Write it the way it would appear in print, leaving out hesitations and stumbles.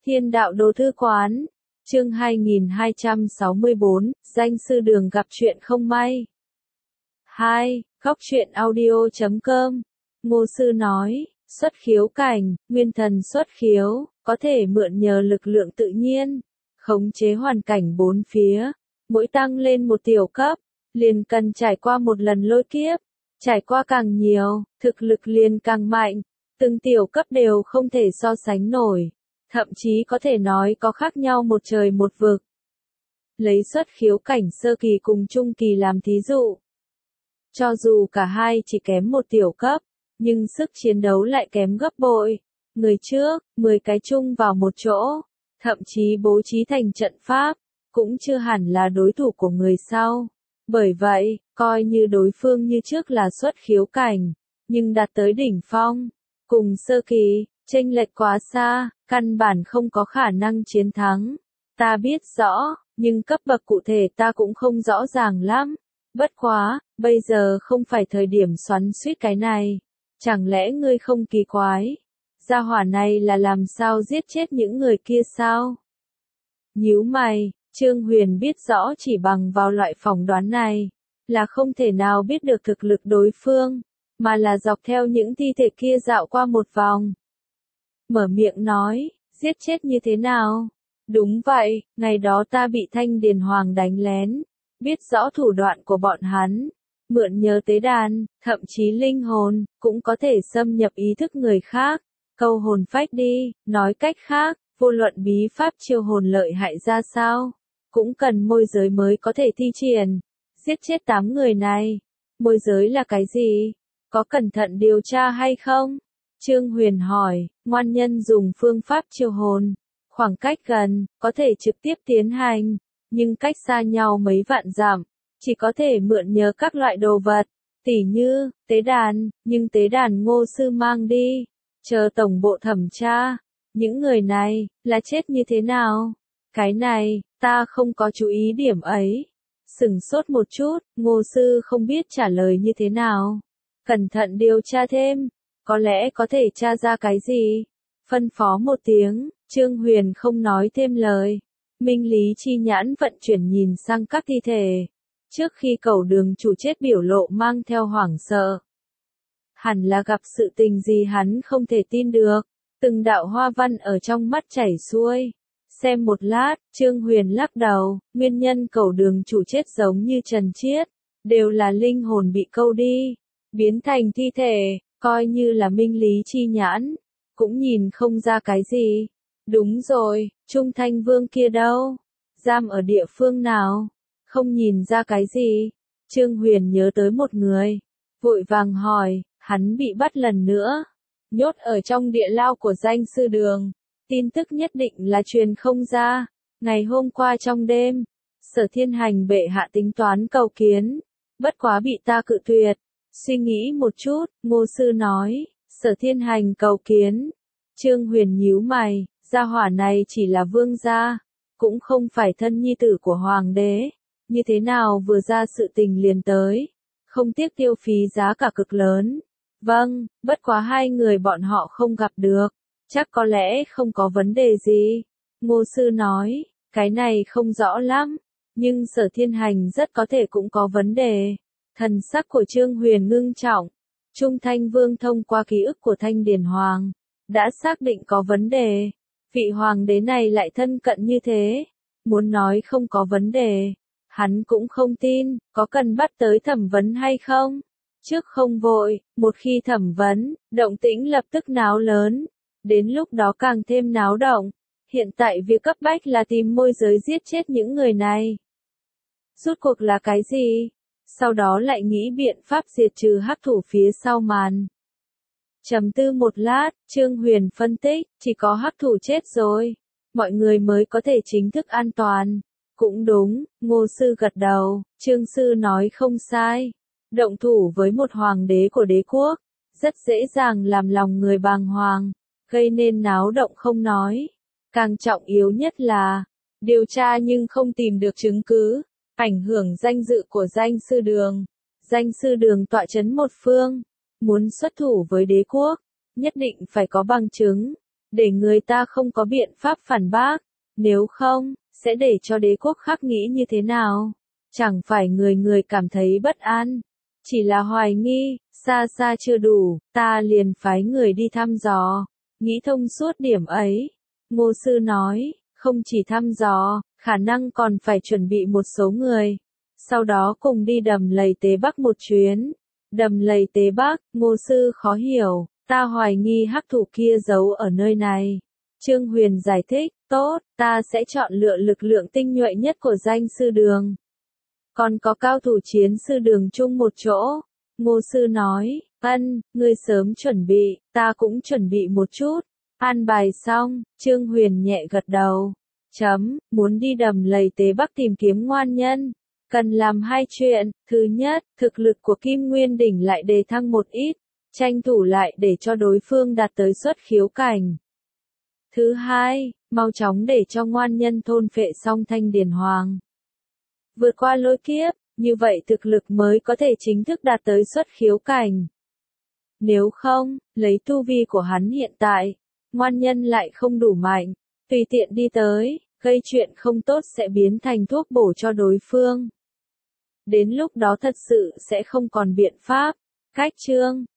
Thiên đạo đồ thư quán, chương 2264, danh sư đường gặp chuyện không may. 2. Góc truyện audio.com. Ngô sư nói, xuất khiếu cảnh, nguyên thần xuất khiếu, có thể mượn nhờ lực lượng tự nhiên, khống chế hoàn cảnh bốn phía, mỗi tăng lên một tiểu cấp, liền cần trải qua một lần lôi kiếp, trải qua càng nhiều, thực lực liền càng mạnh, từng tiểu cấp đều không thể so sánh nổi. Thậm chí có thể nói có khác nhau một trời một vực. Lấy xuất khiếu cảnh sơ kỳ cùng trung kỳ làm thí dụ. Cho dù cả hai chỉ kém một tiểu cấp, nhưng sức chiến đấu lại kém gấp bội. Người trước, 10 cái chung vào một chỗ, thậm chí bố trí thành trận pháp, cũng chưa hẳn là đối thủ của người sau. Bởi vậy, coi như đối phương như trước là xuất khiếu cảnh, nhưng đạt tới đỉnh phong, cùng sơ kỳ, chênh lệch quá xa, căn bản không có khả năng chiến thắng. Ta biết rõ, nhưng cấp bậc cụ thể ta cũng không rõ ràng lắm. Bất quá, bây giờ không phải thời điểm xoắn xuýt cái này. Chẳng lẽ ngươi không kỳ quái? Gia hỏa này là làm sao giết chết những người kia sao? Nhíu mày, Trương Huyền biết rõ chỉ bằng vào loại phỏng đoán này, là không thể nào biết được thực lực đối phương, mà là dọc theo những thi thể kia dạo qua một vòng. Mở miệng nói, giết chết như thế nào? Đúng vậy, ngày đó ta bị Thanh Điền Hoàng đánh lén, biết rõ thủ đoạn của bọn hắn, mượn nhờ tế đàn, thậm chí linh hồn, cũng có thể xâm nhập ý thức người khác, câu hồn phách đi, nói cách khác, vô luận bí pháp chiêu hồn lợi hại ra sao, cũng cần môi giới mới có thể thi triển. Giết chết 8 người này, môi giới là cái gì? Có cẩn thận điều tra hay không? Trương Huyền hỏi, ngoan nhân dùng phương pháp chiêu hồn, khoảng cách gần, có thể trực tiếp tiến hành, nhưng cách xa nhau mấy vạn dặm, chỉ có thể mượn nhờ các loại đồ vật, tỉ như, tế đàn, nhưng tế đàn Ngô sư mang đi, chờ tổng bộ thẩm tra, những người này, là chết như thế nào? Cái này, ta không có chú ý điểm ấy. Sửng sốt một chút, Ngô sư không biết trả lời như thế nào. Cẩn thận điều tra thêm. Có lẽ có thể tra ra cái gì? Phân phó một tiếng, Trương Huyền không nói thêm lời. Minh lý chi nhãn vận chuyển nhìn sang các thi thể. Trước khi Cẩu Đường chủ chết biểu lộ mang theo hoảng sợ. Hẳn là gặp sự tình gì hắn không thể tin được. Từng đạo hoa văn ở trong mắt chảy xuôi. Xem một lát, Trương Huyền lắc đầu, nguyên nhân Cẩu Đường chủ chết giống như Trần Chiết. Đều là linh hồn bị câu đi, biến thành thi thể. Coi như là minh lý chi nhãn, cũng nhìn không ra cái gì. Đúng rồi, Trung Thanh Vương kia đâu? Giam ở địa phương nào? Không nhìn ra cái gì. Trương Huyền nhớ tới một người, vội vàng hỏi, hắn bị bắt lần nữa. Nhốt ở trong địa lao của danh sư đường. Tin tức nhất định là truyền không ra. Ngày hôm qua trong đêm, Sở Thiên Hành bệ hạ tính toán cầu kiến, bất quá bị ta cự tuyệt. Suy nghĩ một chút, Ngô sư nói, Sở Thiên Hành cầu kiến. Trương Huyền nhíu mày, gia hỏa này chỉ là vương gia, cũng không phải thân nhi tử của hoàng đế, như thế nào vừa ra sự tình liền tới, không tiếc tiêu phí giá cả cực lớn. Vâng, bất quá hai người bọn họ không gặp được, chắc có lẽ không có vấn đề gì. Ngô sư nói, cái này không rõ lắm, nhưng Sở Thiên Hành rất có thể cũng có vấn đề. Thần sắc của Trương Huyền ngưng trọng. Trung Thanh Vương thông qua ký ức của Thanh Điền Hoàng, đã xác định có vấn đề. Vị hoàng đế này lại thân cận như thế. Muốn nói không có vấn đề, hắn cũng không tin, có cần bắt tới thẩm vấn hay không? Trước không vội, một khi thẩm vấn, động tĩnh lập tức náo lớn. Đến lúc đó càng thêm náo động. Hiện tại việc cấp bách là tìm môi giới giết chết những người này. Rốt cuộc là cái gì? Sau đó lại nghĩ biện pháp diệt trừ hắc thủ phía sau màn. Trầm tư một lát, Trương Huyền phân tích, chỉ có hắc thủ chết rồi, mọi người mới có thể chính thức an toàn. Cũng đúng, Ngô sư gật đầu, Trương sư nói không sai. Động thủ với một hoàng đế của đế quốc, rất dễ dàng làm lòng người bàng hoàng, gây nên náo động không nói. Càng trọng yếu nhất là, điều tra nhưng không tìm được chứng cứ. Ảnh hưởng danh dự của danh sư đường. Danh sư đường tọa trấn một phương, muốn xuất thủ với đế quốc, nhất định phải có bằng chứng. để người ta không có biện pháp phản bác, nếu không, sẽ để cho đế quốc khác nghĩ như thế nào? Chẳng phải người người cảm thấy bất an, chỉ là hoài nghi, xa xa chưa đủ, ta liền phái người đi thăm dò, nghĩ thông suốt điểm ấy. Ngô Sư nói, không chỉ thăm dò, khả năng còn phải chuẩn bị một số người, sau đó cùng đi Đầm Lầy Tế Bắc một chuyến. Đầm Lầy Tế Bắc, Ngô Sư khó hiểu, ta hoài nghi hắc thủ kia giấu ở nơi này. Trương Huyền giải thích, tốt, ta sẽ chọn lựa lực lượng tinh nhuệ nhất của danh sư đường. Còn có cao thủ chiến sư đường chung một chỗ. Ngô Sư nói, ngươi sớm chuẩn bị, ta cũng chuẩn bị một chút. An bài xong, Trương Huyền nhẹ gật đầu. Muốn đi Đầm Lầy Tế Bắc tìm kiếm ngoan nhân. Cần làm hai chuyện, thứ nhất, thực lực của Kim Nguyên Đỉnh lại đề thăng một ít, tranh thủ lại để cho đối phương đạt tới xuất khiếu cảnh. Thứ hai, mau chóng để cho ngoan nhân thôn phệ xong Thanh Điền Hoàng. Vượt qua lôi kiếp, như vậy thực lực mới có thể chính thức đạt tới xuất khiếu cảnh. Nếu không, lấy tu vi của hắn hiện tại, ngoan nhân lại không đủ mạnh, tùy tiện đi tới, gây chuyện không tốt sẽ biến thành thuốc bổ cho đối phương. Đến lúc đó thật sự sẽ không còn biện pháp. Cách chương